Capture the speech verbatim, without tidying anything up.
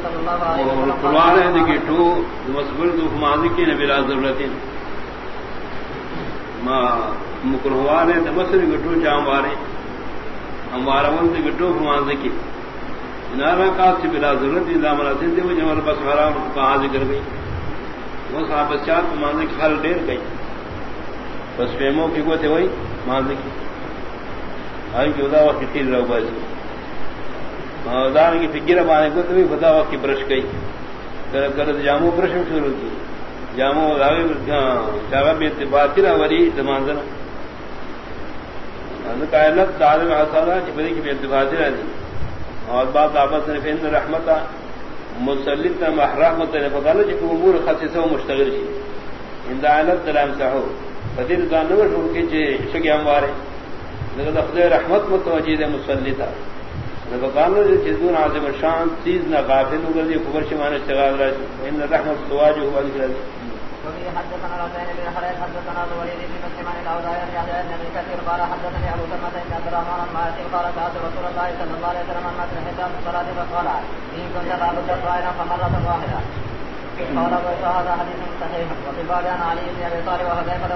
صلى الله عليه وسلم قرآن ہے کہ تو مسبر تو ماضی کی نبی لا ضرورت ما مکروہان ہے تبصر گٹو جام وارے ہمارا من گٹو ماضی کی نارا کا سے بلا ضرورت نظام رسید وہ جمر بس حرام کہاں ذکر گئی وہ صاحب چار ماضی کی حل ڈیر گئی بس فیموں کی کو تھے وہی ماضی کی ہر کی خدا وقت تیر رہو بس دار کی فکر بانے کو تو بھی خدا وقت کی برش گئی کر جامو برش شروع کی جامو چاوا بھی اتفاقی وری دمانزنا کائنت دار میں حسانا چپری کی بھی اتفاقی رہی اور بات آپس نے فین رحمتا مسلط رحمت نے پتا نا جب امور خاص مشتغل تھی ہندایت دلام صاحب فدیر دانور کے شگیام وارے خدے رحمت متوجہ مسلی تھا جدون عظم شان چیز نہ غافل ہو گئی خبر شمان اشتغال راشد ان رحمت سواج ہوا ذکر وفي حدثنا رسائل بن حريث حدثنا الوليد بن مسلمان الاوزاعي عن ابن كثير قال حدثني ابو سلمة بن عبد الرحمن عن مالك قال سألت رسول الله صلى الله عليه وسلم عن مثل حساب الصلاة فقال إن كنت لابد قائلا فمرة واحدة قال وهذا حديث صحيح. وفي الباب عن علي بن ابي طالب وحذيفة